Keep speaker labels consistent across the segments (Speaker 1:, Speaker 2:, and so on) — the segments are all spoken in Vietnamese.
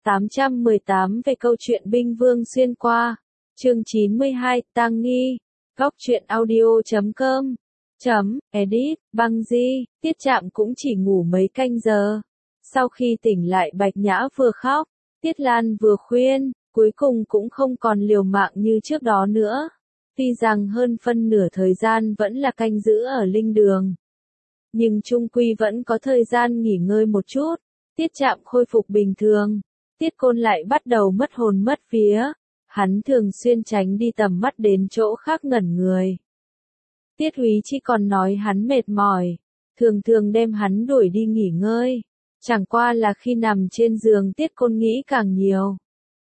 Speaker 1: 818 về câu chuyện binh vương xuyên qua. Chương 92, tang nghi. Góc truyện audio.com. Edit, băng di, Tiết Trạm cũng chỉ ngủ mấy canh giờ. Sau khi tỉnh lại Bạch Nhã vừa khóc, Tiết Lan vừa khuyên, cuối cùng cũng không còn liều mạng như trước đó nữa. Tuy rằng hơn phân nửa thời gian vẫn là canh giữ ở linh đường, nhưng chung quy vẫn có thời gian nghỉ ngơi một chút. Tiết Trạm khôi phục bình thường, Tiết Côn lại bắt đầu mất hồn mất vía. Hắn thường xuyên tránh đi tầm mắt đến chỗ khác ngẩn người. Tiết Húy chỉ còn nói hắn mệt mỏi, thường thường đem hắn đuổi đi nghỉ ngơi. Chẳng qua là khi nằm trên giường Tiết Côn nghĩ càng nhiều.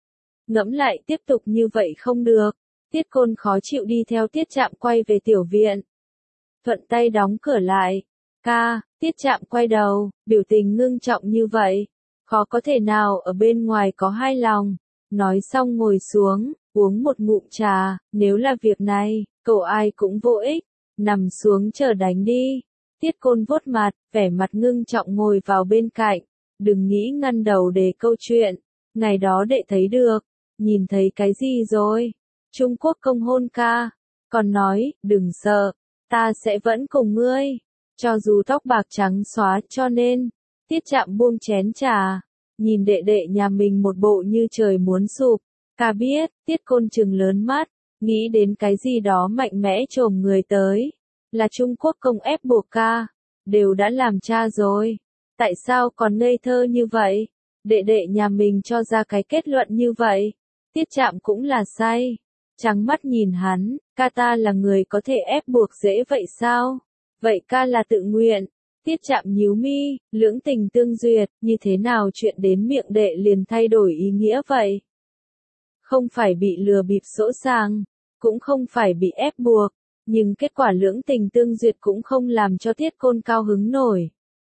Speaker 1: Ngẫm lại tiếp tục như vậy không được, Tiết Côn khó chịu đi theo Tiết Trạm quay về tiểu viện. Thuận tay đóng cửa lại. Tiết Trạm quay đầu, biểu tình ngưng trọng như vậy, khó có thể nào ở bên ngoài có hai lòng. Nói xong ngồi xuống, uống một ngụm trà, nếu là việc này, cậu ai cũng vô ích, nằm xuống chờ đánh đi. Tiết Côn vuốt mặt, vẻ mặt ngưng trọng ngồi vào bên cạnh, đừng nghĩ ngăn đầu để câu chuyện, ngày đó đệ thấy được, nhìn thấy cái gì rồi? Trung Quốc công hôn ca, còn nói, đừng sợ, ta sẽ vẫn cùng ngươi, cho dù tóc bạc trắng xóa cho nên. Tiết Trạm buông chén trà, nhìn đệ đệ nhà mình một bộ như trời muốn sụp. Ca biết, Tiết Côn trừng lớn mắt, nghĩ đến cái gì đó mạnh mẽ chồm người tới. Là Trung Quốc công ép buộc ca, đều đã làm cha rồi. Tại sao còn ngây thơ như vậy? Đệ đệ nhà mình cho ra cái kết luận như vậy. Tiết Trạm cũng là say. Trắng mắt nhìn hắn, ca ta là người có thể ép buộc dễ vậy sao? Vậy ca là tự nguyện. Tiết Trạm nhíu mi, lưỡng tình tương duyệt, như thế nào chuyện đến miệng đệ liền thay đổi ý nghĩa vậy? Không phải bị lừa bịp sỗ sàng, cũng không phải bị ép buộc, nhưng kết quả lưỡng tình tương duyệt cũng không làm cho Tiết Côn cao hứng nổi.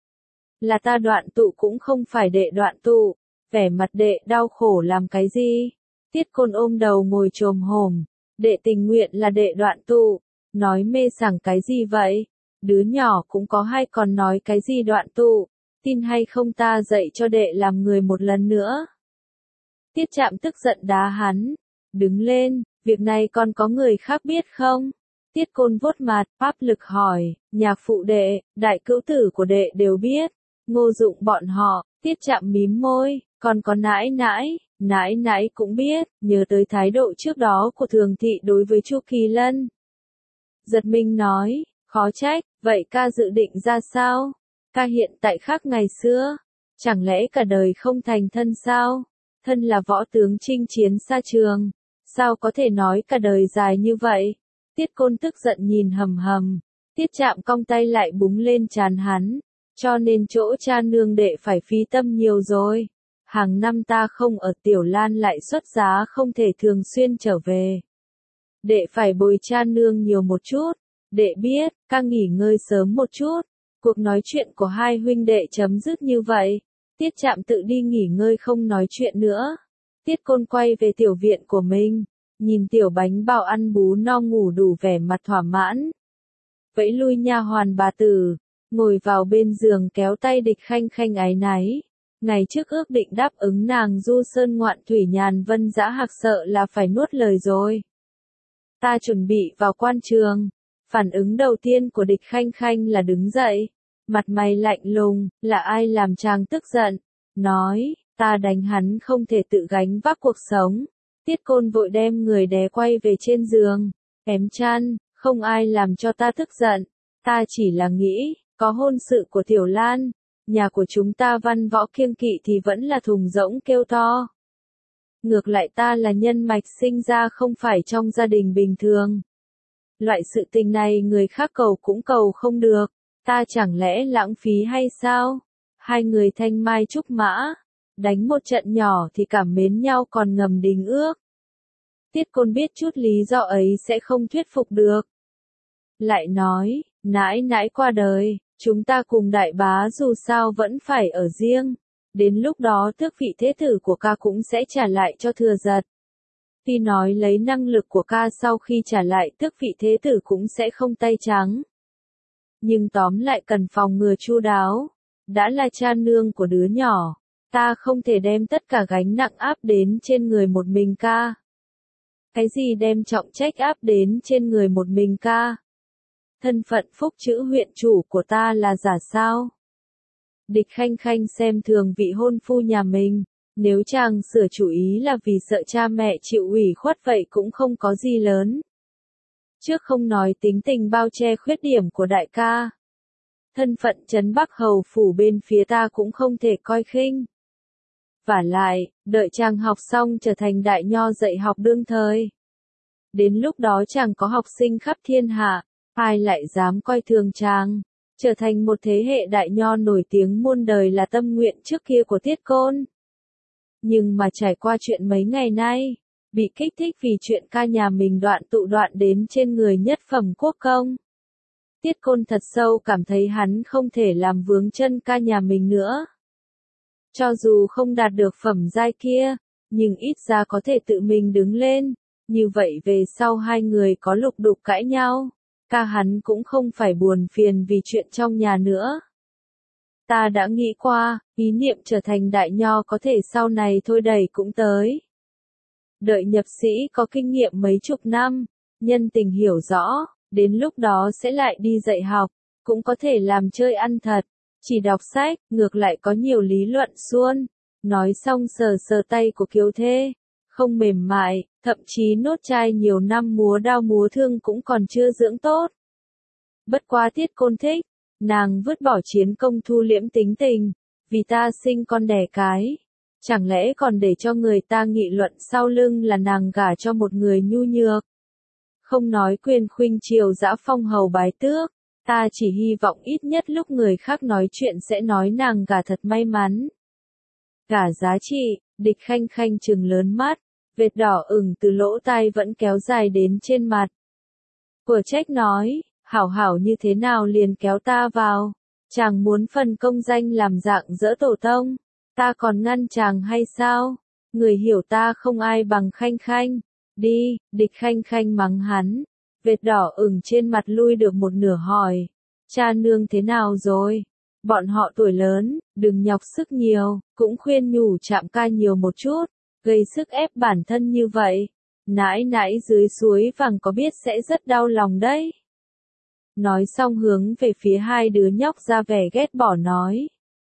Speaker 1: Là ta đoạn tụ cũng không phải đệ đoạn tụ, vẻ mặt đệ đau khổ làm cái gì? Tiết Côn ôm đầu ngồi chồm hổm, đệ tình nguyện là đệ đoạn tụ, nói mê sảng cái gì vậy? Đứa nhỏ cũng có hay còn nói cái gì đoạn tụ, tin hay không ta dạy cho đệ làm người một lần nữa. Tiết Trạm tức giận đá hắn, đứng lên, việc này còn có người khác biết không? Tiết Côn vuốt mặt, áp lực hỏi, nhạc phụ đệ, đại cữu tử của đệ đều biết, Ngô Dụng bọn họ. Tiết Trạm mím môi, còn có nãi nãi cũng biết, nhớ tới thái độ trước đó của Thường Thị đối với Chu Kỳ Lân. Giật mình nói, khó trách, vậy ca dự định ra sao? Ca hiện tại khác ngày xưa, chẳng lẽ cả đời không thành thân sao? Thân là võ tướng chinh chiến xa trường, sao có thể nói cả đời dài như vậy? Tiết Côn tức giận nhìn hầm hầm, Tiết Trạm cong tay lại búng lên trán hắn, cho nên chỗ cha nương đệ phải phí tâm nhiều rồi. Hàng năm ta không ở Tiểu Lan lại xuất giá không thể thường xuyên trở về. Đệ phải bồi cha nương nhiều một chút. Đệ biết, ca nghỉ ngơi sớm một chút. Cuộc nói chuyện của hai huynh đệ chấm dứt như vậy. Tiết Trạm tự đi nghỉ ngơi không nói chuyện nữa. Tiết Côn quay về tiểu viện của mình, nhìn tiểu bánh bao ăn bú no ngủ đủ vẻ mặt thỏa mãn. Vẫy lui nha hoàn bà tử, ngồi vào bên giường kéo tay Địch Khanh Khanh áy náy. Ngày trước ước định đáp ứng nàng du sơn ngoạn thủy nhàn vân dã hạc sợ là phải nuốt lời rồi. Ta chuẩn bị vào quan trường. Phản ứng đầu tiên của Địch Khanh Khanh là đứng dậy, mặt mày lạnh lùng, là ai làm chàng tức giận, nói, ta đánh hắn không thể tự gánh vác cuộc sống. Tiết Côn vội đem người đè quay về trên giường, ém chăn, không ai làm cho ta tức giận, ta chỉ là nghĩ, có hôn sự của Tiểu Lan, nhà của chúng ta văn võ kiêng kỵ thì vẫn là thùng rỗng kêu to. Ngược lại ta là nhân mạch sinh ra không phải trong gia đình bình thường. Loại sự tình này người khác cầu cũng cầu không được, ta chẳng lẽ lãng phí hay sao? Hai người thanh mai trúc mã, đánh một trận nhỏ thì cảm mến nhau còn ngầm đính ước. Tiết Côn biết chút lý do ấy sẽ không thuyết phục được. Lại nói, nãi nãi qua đời, chúng ta cùng đại bá dù sao vẫn phải ở riêng, đến lúc đó tước vị thế tử của ca cũng sẽ trả lại cho Thừa Giật. Tuy nói lấy năng lực của ca sau khi trả lại tước vị thế tử cũng sẽ không tay trắng. Nhưng tóm lại cần phòng ngừa chu đáo. Đã là cha nương của đứa nhỏ, Ta không thể đem tất cả gánh nặng áp đến trên người một mình ca. Cái gì đem trọng trách áp đến trên người một mình ca? Thân phận phúc chữ huyện chủ của ta là giả sao? Địch Khanh Khanh xem thường vị hôn phu nhà mình, nếu chàng sửa chủ ý là vì sợ cha mẹ chịu ủy khuất vậy cũng không có gì lớn. Trước không nói tính tình bao che khuyết điểm của đại ca. Thân phận trấn Bắc hầu phủ bên phía ta cũng không thể coi khinh. Vả lại, đợi chàng học xong trở thành đại nho dạy học đương thời. Đến lúc đó chàng có học sinh khắp thiên hạ, ai lại dám coi thường chàng, trở thành một thế hệ đại nho nổi tiếng muôn đời là tâm nguyện trước kia của Tiết Côn. Nhưng mà trải qua chuyện mấy ngày nay, bị kích thích vì chuyện ca nhà mình đoạn đến trên người nhất phẩm quốc công. Tiết Côn thật sâu cảm thấy hắn không thể làm vướng chân ca nhà mình nữa. Cho dù không đạt được phẩm giai kia, nhưng ít ra có thể tự mình đứng lên, như vậy về sau hai người có lục đục cãi nhau, ca hắn cũng không phải buồn phiền vì chuyện trong nhà nữa. Ta đã nghĩ qua, ý niệm trở thành đại nho có thể sau này thôi đẩy cũng tới. Đợi nhập sĩ có kinh nghiệm mấy chục năm, nhân tình hiểu rõ, đến lúc đó sẽ lại đi dạy học, cũng có thể làm chơi ăn thật, chỉ đọc sách, ngược lại có nhiều lý luận suôn. Nói xong sờ sờ tay của Kiều Thê, không mềm mại, thậm chí nốt chai nhiều năm múa đao múa thương cũng còn chưa dưỡng tốt. Bất quá Tiết Côn thích, nàng vứt bỏ chiến công thu liễm tính tình, vì ta sinh con đẻ cái. Chẳng lẽ còn để cho người ta nghị luận sau lưng là nàng gả cho một người nhu nhược. Không nói quyền khuynh triều dã phong hầu bái tước, ta chỉ hy vọng ít nhất lúc người khác nói chuyện sẽ nói nàng gả thật may mắn. Gả giá trị, Địch Khanh Khanh trừng lớn mắt, vệt đỏ ửng từ lỗ tai vẫn kéo dài đến trên mặt. Của trách nói, hảo hảo như thế nào liền kéo ta vào, chàng muốn phần công danh làm dạng dỡ tổ tông, ta còn ngăn chàng hay sao, người hiểu ta không ai bằng Khanh Khanh, đi, Địch Khanh Khanh mắng hắn, vệt đỏ ửng trên mặt lui được một nửa hỏi, cha nương thế nào rồi, bọn họ tuổi lớn, đừng nhọc sức nhiều, cũng khuyên nhủ Trạm ca nhiều một chút, gây sức ép bản thân như vậy, nãi nãi dưới suối vàng có biết sẽ rất đau lòng đấy. Nói xong hướng về phía hai đứa nhóc ra vẻ ghét bỏ nói.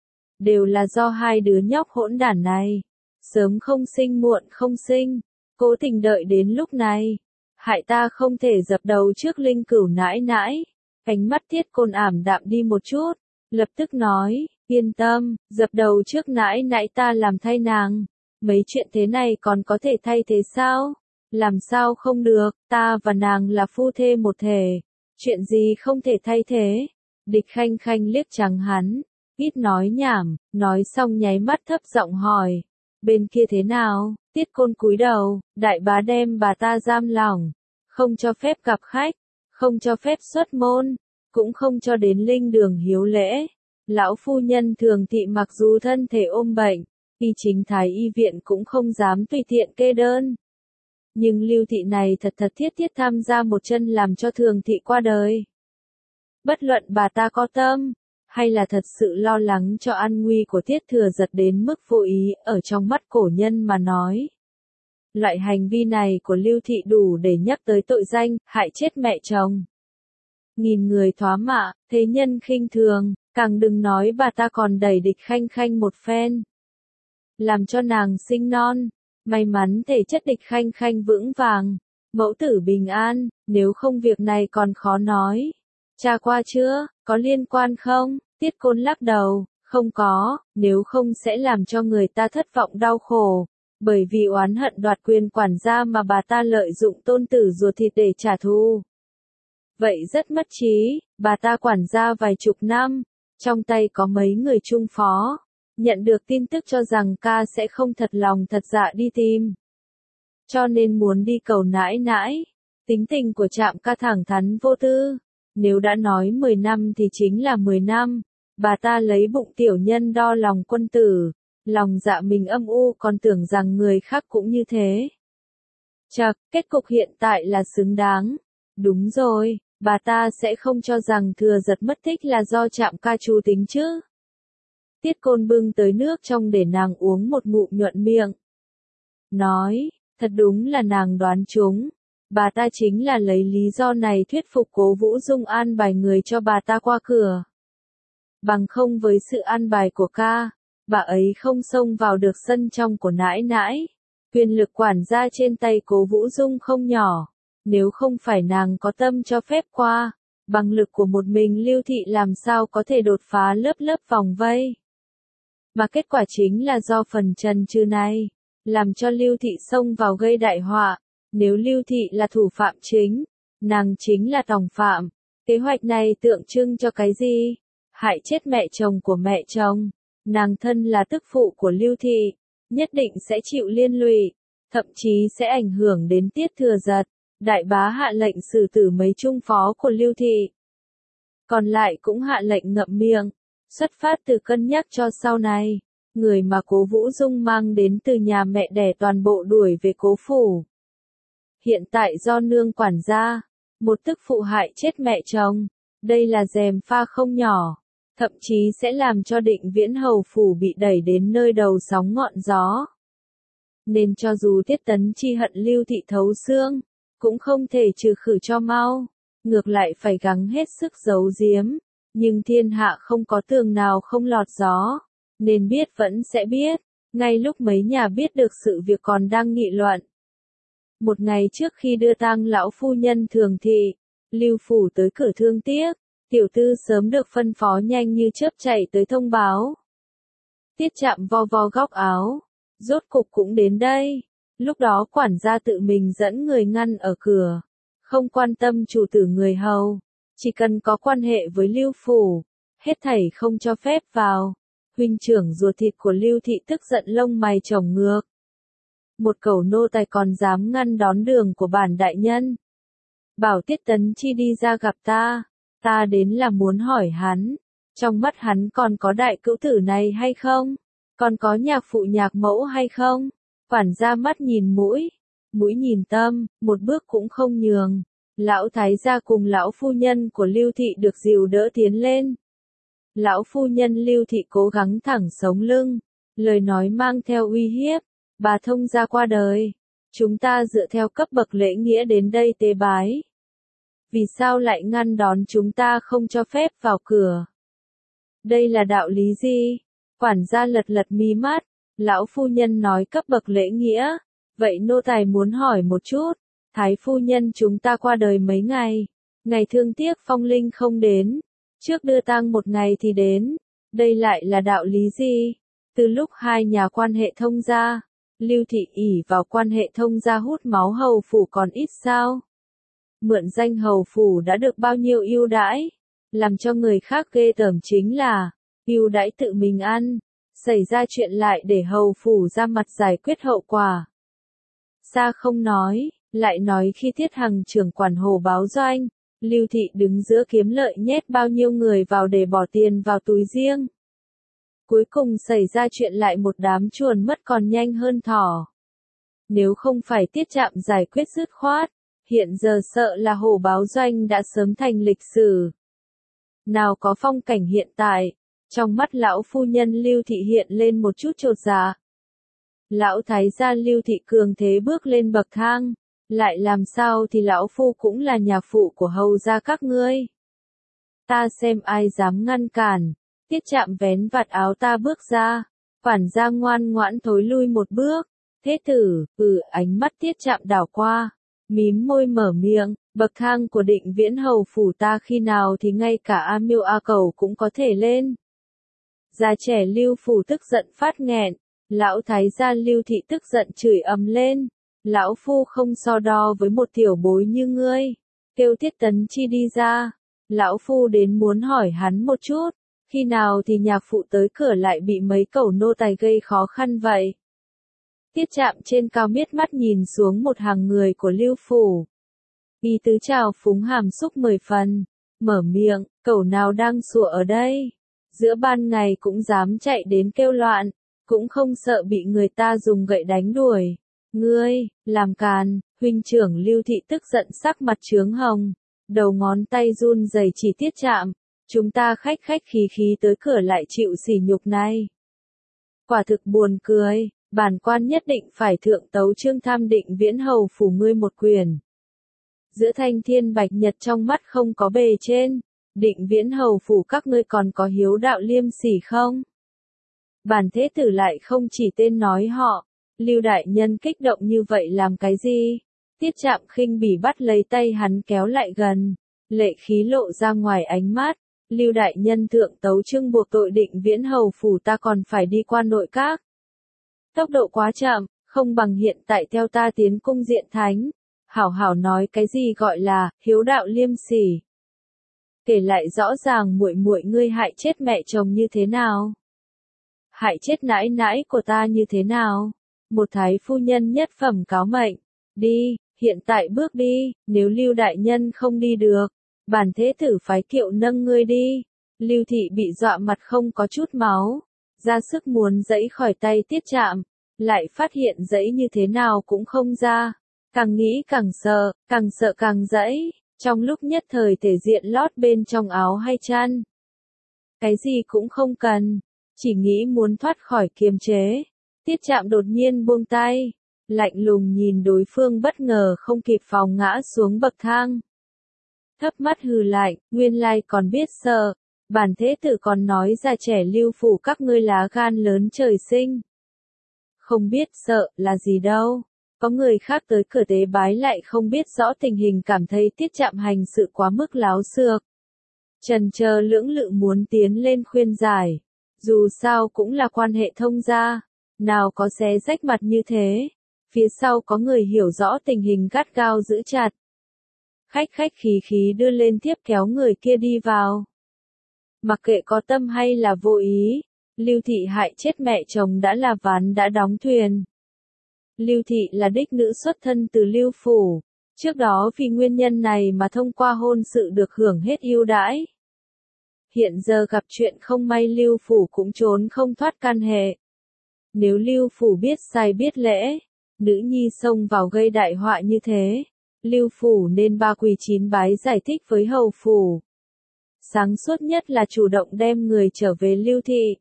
Speaker 1: Đều là do hai đứa nhóc hỗn đản này. Sớm không sinh muộn không sinh. Cố tình đợi đến lúc này. Hại ta không thể dập đầu trước Linh Cửu nãi nãi. Ánh mắt Tiết Côn ảm đạm đi một chút. Lập tức nói, yên tâm, dập đầu trước nãi nãi ta làm thay nàng. Mấy chuyện thế này còn có thể thay thế sao? Làm sao không được, ta và nàng là phu thê một thể. Chuyện gì không thể thay thế? Địch Khanh Khanh liếc trắng hắn, ít nói nhảm, nói xong nháy mắt thấp giọng hỏi. Bên kia thế nào? Tiết Côn cúi đầu, đại bá đem bà ta giam lỏng, không cho phép gặp khách, không cho phép xuất môn, cũng không cho đến linh đường hiếu lễ. Lão phu nhân Thường Thị mặc dù thân thể ôm bệnh, y chính thái y viện cũng không dám tùy tiện kê đơn. Nhưng Lưu Thị này thật thiết tham gia một chân làm cho Thường Thị qua đời. Bất luận bà ta có tâm, hay là thật sự lo lắng cho an nguy của Tiết Thừa Giật đến mức vô ý ở trong mắt cổ nhân mà nói. Loại hành vi này của Lưu Thị đủ để nhắc tới tội danh, hại chết mẹ chồng. Nghìn người thoá mạ, thế nhân khinh thường, càng đừng nói bà ta còn đẩy Địch Khanh Khanh một phen. Làm cho nàng sinh non. May mắn thể chất Địch Khanh Khanh vững vàng, mẫu tử bình an, nếu không việc này còn khó nói. Tra qua chưa, có liên quan không? Tiết Côn lắc đầu, không có, nếu không sẽ làm cho người ta thất vọng đau khổ, bởi vì oán hận đoạt quyền quản gia mà bà ta lợi dụng tôn tử ruột thịt để trả thù. Vậy rất mất trí, bà ta quản gia vài chục năm, trong tay có mấy người trung phó. Nhận được tin tức cho rằng ca sẽ không thật lòng thật dạ đi tìm. Cho nên muốn đi cầu nãi nãi. Tính tình của Trạm ca thẳng thắn vô tư. Nếu đã nói 10 năm thì chính là 10 năm. Bà ta lấy bụng tiểu nhân đo lòng quân tử. Lòng dạ mình âm u còn tưởng rằng người khác cũng như thế. Chật, kết cục hiện tại là xứng đáng. Đúng rồi, bà ta sẽ không cho rằng Thừa Giật mất tích là do Trạm ca chú tính chứ. Tiết Côn bưng tới nước trong để nàng uống một ngụm nhuận miệng. Nói, thật đúng là nàng đoán trúng. Bà ta chính là lấy lý do này thuyết phục Cố Vũ Dung an bài người cho bà ta qua cửa. Bằng không với sự an bài của ca, bà ấy không xông vào được sân trong của nãi nãi. Quyền lực quản gia trên tay Cố Vũ Dung không nhỏ. Nếu không phải nàng có tâm cho phép qua, bằng lực của một mình Lưu Thị làm sao có thể đột phá lớp lớp vòng vây. Mà kết quả chính là do phần trần trừ này, làm cho Lưu Thị xông vào gây đại họa. Nếu Lưu Thị là thủ phạm chính, nàng chính là tòng phạm. Kế hoạch này tượng trưng cho cái gì? Hại chết mẹ chồng của mẹ chồng. Nàng thân là tức phụ của Lưu Thị, nhất định sẽ chịu liên lụy, thậm chí sẽ ảnh hưởng đến Tiết Thừa Giật. Đại bá hạ lệnh xử tử mấy trung phó của Lưu Thị. Còn lại cũng hạ lệnh ngậm miệng, xuất phát từ cân nhắc cho sau này. Người mà Cố Vũ Dung mang đến từ nhà mẹ đẻ toàn bộ đuổi về Cố phủ. Hiện tại do nương quản gia, một tức phụ hại chết mẹ chồng, đây là gièm pha không nhỏ, thậm chí sẽ làm cho Định Viễn hầu phủ bị đẩy đến nơi đầu sóng ngọn gió. Nên cho dù Tiết Tấn Chi hận Lưu Thị thấu xương, cũng không thể trừ khử cho mau, ngược lại phải gắng hết sức giấu giếm, nhưng thiên hạ không có tường nào không lọt gió, nên biết vẫn sẽ biết, ngay lúc mấy nhà biết được sự việc còn đang nghị luận. Một ngày trước khi đưa tang lão phu nhân Thường Thị, Lưu phủ tới cửa thương tiếc, tiểu tư sớm được phân phó nhanh như chớp chạy tới thông báo. Tiết Trạm vo vo góc áo, rốt cục cũng đến đây. Lúc đó quản gia tự mình dẫn người ngăn ở cửa, không quan tâm chủ tử người hầu, chỉ cần có quan hệ với Lưu phủ, hết thảy không cho phép vào. Huynh trưởng ruột thịt của Lưu Thị tức giận lông mày chồng ngược. Một cẩu nô tài còn dám ngăn đón đường của bản đại nhân. Bảo Tiết Tấn Chi đi ra gặp ta, ta đến là muốn hỏi hắn, trong mắt hắn còn có đại cữu tử này hay không? Còn có nhạc phụ nhạc mẫu hay không? Quản gia mắt nhìn mũi, mũi nhìn tâm, một bước cũng không nhường. Lão thái gia cùng lão phu nhân của Lưu Thị được dìu đỡ tiến lên. Lão phu nhân Lưu Thị cố gắng thẳng sống lưng, lời nói mang theo uy hiếp. Bà thông gia qua đời, chúng ta dựa theo cấp bậc lễ nghĩa đến đây tế bái. Vì sao lại ngăn đón chúng ta không cho phép vào cửa? Đây là đạo lý gì? Quản gia lật lật mí mắt, lão phu nhân nói cấp bậc lễ nghĩa, vậy nô tài muốn hỏi một chút, thái phu nhân chúng ta qua đời mấy ngày, ngày thương tiếc phong linh không đến, trước đưa tang một ngày thì đến, đây lại là đạo lý gì? Từ lúc hai nhà quan hệ thông gia, Lưu Thị ỷ vào quan hệ thông gia hút máu hầu phủ còn ít sao? Mượn danh hầu phủ đã được bao nhiêu ưu đãi, làm cho người khác ghê tởm chính là ưu đãi tự mình ăn, xảy ra chuyện lại để hầu phủ ra mặt giải quyết hậu quả. Xa không nói, lại nói khi Tiết Hằng trưởng quản Hồ Báo Doanh, Lưu Thị đứng giữa kiếm lợi nhét bao nhiêu người vào để bỏ tiền vào túi riêng. Cuối cùng xảy ra chuyện lại một đám chuồn mất còn nhanh hơn thỏ. Nếu không phải Tiết Trạm giải quyết dứt khoát, hiện giờ sợ là Hồ Báo Doanh đã sớm thành lịch sử. Nào có phong cảnh hiện tại, trong mắt lão phu nhân Lưu Thị hiện lên một chút chột dạ. Lão thái gia Lưu Thị cường thế bước lên bậc thang, lại làm sao thì lão phu cũng là nhà phụ của hầu gia các ngươi. Ta xem ai dám ngăn cản. Tiết Trạm vén vạt áo ta bước ra, quản gia ngoan ngoãn thối lui một bước. Thế tử, ánh mắt Tiết Trạm đảo qua, mím môi mở miệng, bậc thang của Định Viễn hầu phủ ta khi nào thì ngay cả A Miêu A Cẩu cũng có thể lên. Già trẻ Lưu phủ tức giận phát nghẹn, lão thái gia Lưu Thị tức giận chửi ầm lên, lão phu không so đo với một tiểu bối như ngươi, kêu Tiết Tấn Chi đi ra, lão phu đến muốn hỏi hắn một chút, khi nào thì nhạc phụ tới cửa lại bị mấy cẩu nô tài gây khó khăn vậy. Tiết Trạm trên cao miết mắt nhìn xuống một hàng người của Lưu phủ. Y tứ chào phúng hàm xúc 10 phần, mở miệng, cẩu nào đang sủa ở đây, giữa ban ngày cũng dám chạy đến kêu loạn, cũng không sợ bị người ta dùng gậy đánh đuổi. Ngươi, làm càn, huynh trưởng Lưu Thị tức giận sắc mặt chướng hồng, đầu ngón tay run rẩy chỉ Tiết Trạm, Chúng ta khách khách khí khí tới cửa lại chịu sỉ nhục này. Quả thực buồn cười, bản quan nhất định phải thượng tấu chương tham Định Viễn hầu phủ ngươi một quyền. Giữa thanh thiên bạch nhật trong mắt không có bề trên, Định Viễn hầu phủ các ngươi còn có hiếu đạo liêm sỉ không? Bản thế tử lại không chỉ tên nói họ, Lưu đại nhân kích động như vậy làm cái gì? Tiết Trạm khinh bỉ bắt lấy tay hắn kéo lại gần, lệ khí lộ ra ngoài ánh mắt. Lưu đại nhân thượng tấu chương buộc tội Định Viễn hầu phủ ta còn phải đi qua nội các. Tốc độ quá chậm, không bằng hiện tại theo ta tiến cung diện thánh. Hảo hảo nói cái gì gọi là hiếu đạo liêm sỉ. Kể lại rõ ràng muội muội ngươi hại chết mẹ chồng như thế nào? Hại chết nãi nãi của ta như thế nào? Một thái phu nhân nhất phẩm cáo mệnh. Đi, hiện tại bước đi, nếu Lưu đại nhân không đi được, bản thế tử phái kiệu nâng ngươi đi. Lưu thị bị dọa mặt không có chút máu, ra sức muốn giãy khỏi tay Tiết Trạm, lại phát hiện giãy như thế nào cũng không ra. Càng nghĩ càng sợ càng giãy, trong lúc nhất thời thể diện lót bên trong áo hay chăn. Cái gì cũng không cần, chỉ nghĩ muốn thoát khỏi kiềm chế. Tiết Trạm đột nhiên buông tay, lạnh lùng nhìn đối phương bất ngờ không kịp phòng ngã xuống bậc thang. Thấp mắt hừ lạnh, nguyên lai còn biết sợ, bản thế tử còn nói ra trẻ Lưu phủ các ngươi lá gan lớn trời sinh. Không biết sợ là gì đâu, có người khác tới cửa tế bái lại không biết rõ tình hình cảm thấy Tiết Trạm hành sự quá mức láo xược. Chần chờ lưỡng lự muốn tiến lên khuyên giải, dù sao cũng là quan hệ thông gia, nào có xé rách mặt như thế, phía sau có người hiểu rõ tình hình gắt gao giữ chặt. Khách khách khí khí đưa lên tiếp kéo người kia đi vào. Mặc kệ có tâm hay là vô ý, Lưu thị hại chết mẹ chồng đã là ván đã đóng thuyền. Lưu thị là đích nữ xuất thân từ Lưu phủ, trước đó vì nguyên nhân này mà thông qua hôn sự được hưởng hết ưu đãi. Hiện giờ gặp chuyện không may Lưu phủ cũng trốn không thoát can hệ. Nếu Lưu phủ biết sai biết lễ, nữ nhi xông vào gây đại họa như thế, Lưu phủ nên ba quỳ chín bái giải thích với hầu phủ. Sáng suốt nhất là chủ động đem người trở về Lưu thị.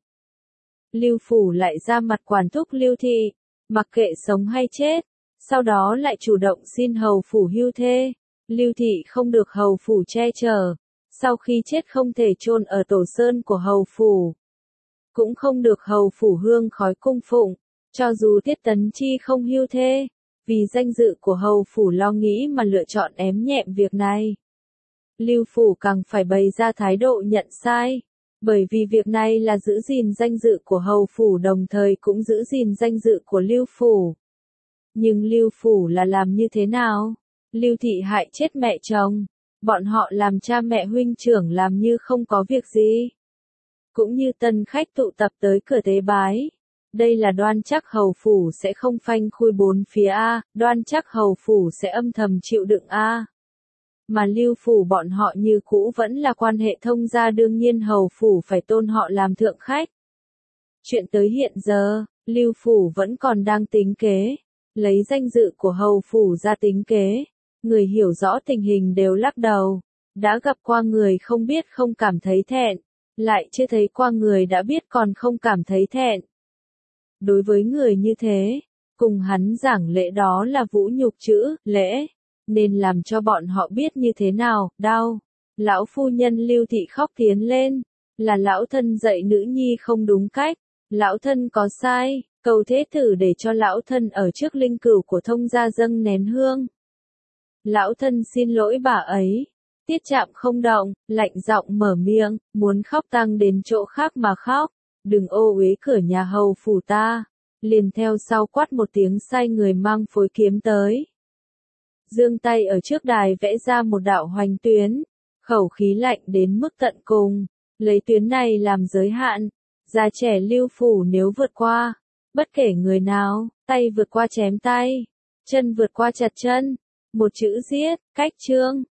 Speaker 1: Lưu phủ lại ra mặt quản thúc Lưu thị, mặc kệ sống hay chết, sau đó lại chủ động xin hầu phủ hưu thê. Lưu thị không được hầu phủ che chở, sau khi chết không thể chôn ở tổ sơn của hầu phủ, cũng không được hầu phủ hương khói cung phụng, cho dù Tiết Tấn Chi không hưu thê, vì danh dự của hầu phủ lo nghĩ mà lựa chọn ém nhẹm việc này. Lưu phủ càng phải bày ra thái độ nhận sai, bởi vì việc này là giữ gìn danh dự của hầu phủ đồng thời cũng giữ gìn danh dự của Lưu phủ. Nhưng Lưu phủ là làm như thế nào? Lưu thị hại chết mẹ chồng, bọn họ làm cha mẹ huynh trưởng làm như không có việc gì. Cũng như tân khách tụ tập tới cửa tế bái. Đây là đoan chắc hầu phủ sẽ không phanh khui bốn phía A, đoan chắc hầu phủ sẽ âm thầm chịu đựng A. Mà Lưu phủ bọn họ như cũ vẫn là quan hệ thông gia, đương nhiên hầu phủ phải tôn họ làm thượng khách. Chuyện tới hiện giờ, Lưu phủ vẫn còn đang tính kế, lấy danh dự của hầu phủ ra tính kế. Người hiểu rõ tình hình đều lắc đầu, đã gặp qua người không biết không cảm thấy thẹn, lại chưa thấy qua người đã biết còn không cảm thấy thẹn. Đối với người như thế, cùng hắn giảng lễ đó là vũ nhục chữ, lễ, nên làm cho bọn họ biết như thế nào, đau. Lão phu nhân Lưu thị khóc tiến lên, là lão thân dạy nữ nhi không đúng cách, lão thân có sai, cầu thế tử để cho lão thân ở trước linh cửu của thông gia dâng nén hương. Lão thân xin lỗi bà ấy. Tiết Trạm không động, lạnh giọng mở miệng, muốn khóc tăng đến chỗ khác mà khóc, đừng ô uế cửa nhà hầu phủ ta. Liền theo sau quát một tiếng sai người mang phối kiếm tới. Giương tay ở trước đài vẽ ra một đạo hoành tuyến, khẩu khí lạnh đến mức tận cùng, lấy tuyến này làm giới hạn, già trẻ Lưu phủ nếu vượt qua, bất kể người nào, tay vượt qua chém tay, chân vượt qua chặt chân, một chữ giết, cách chương.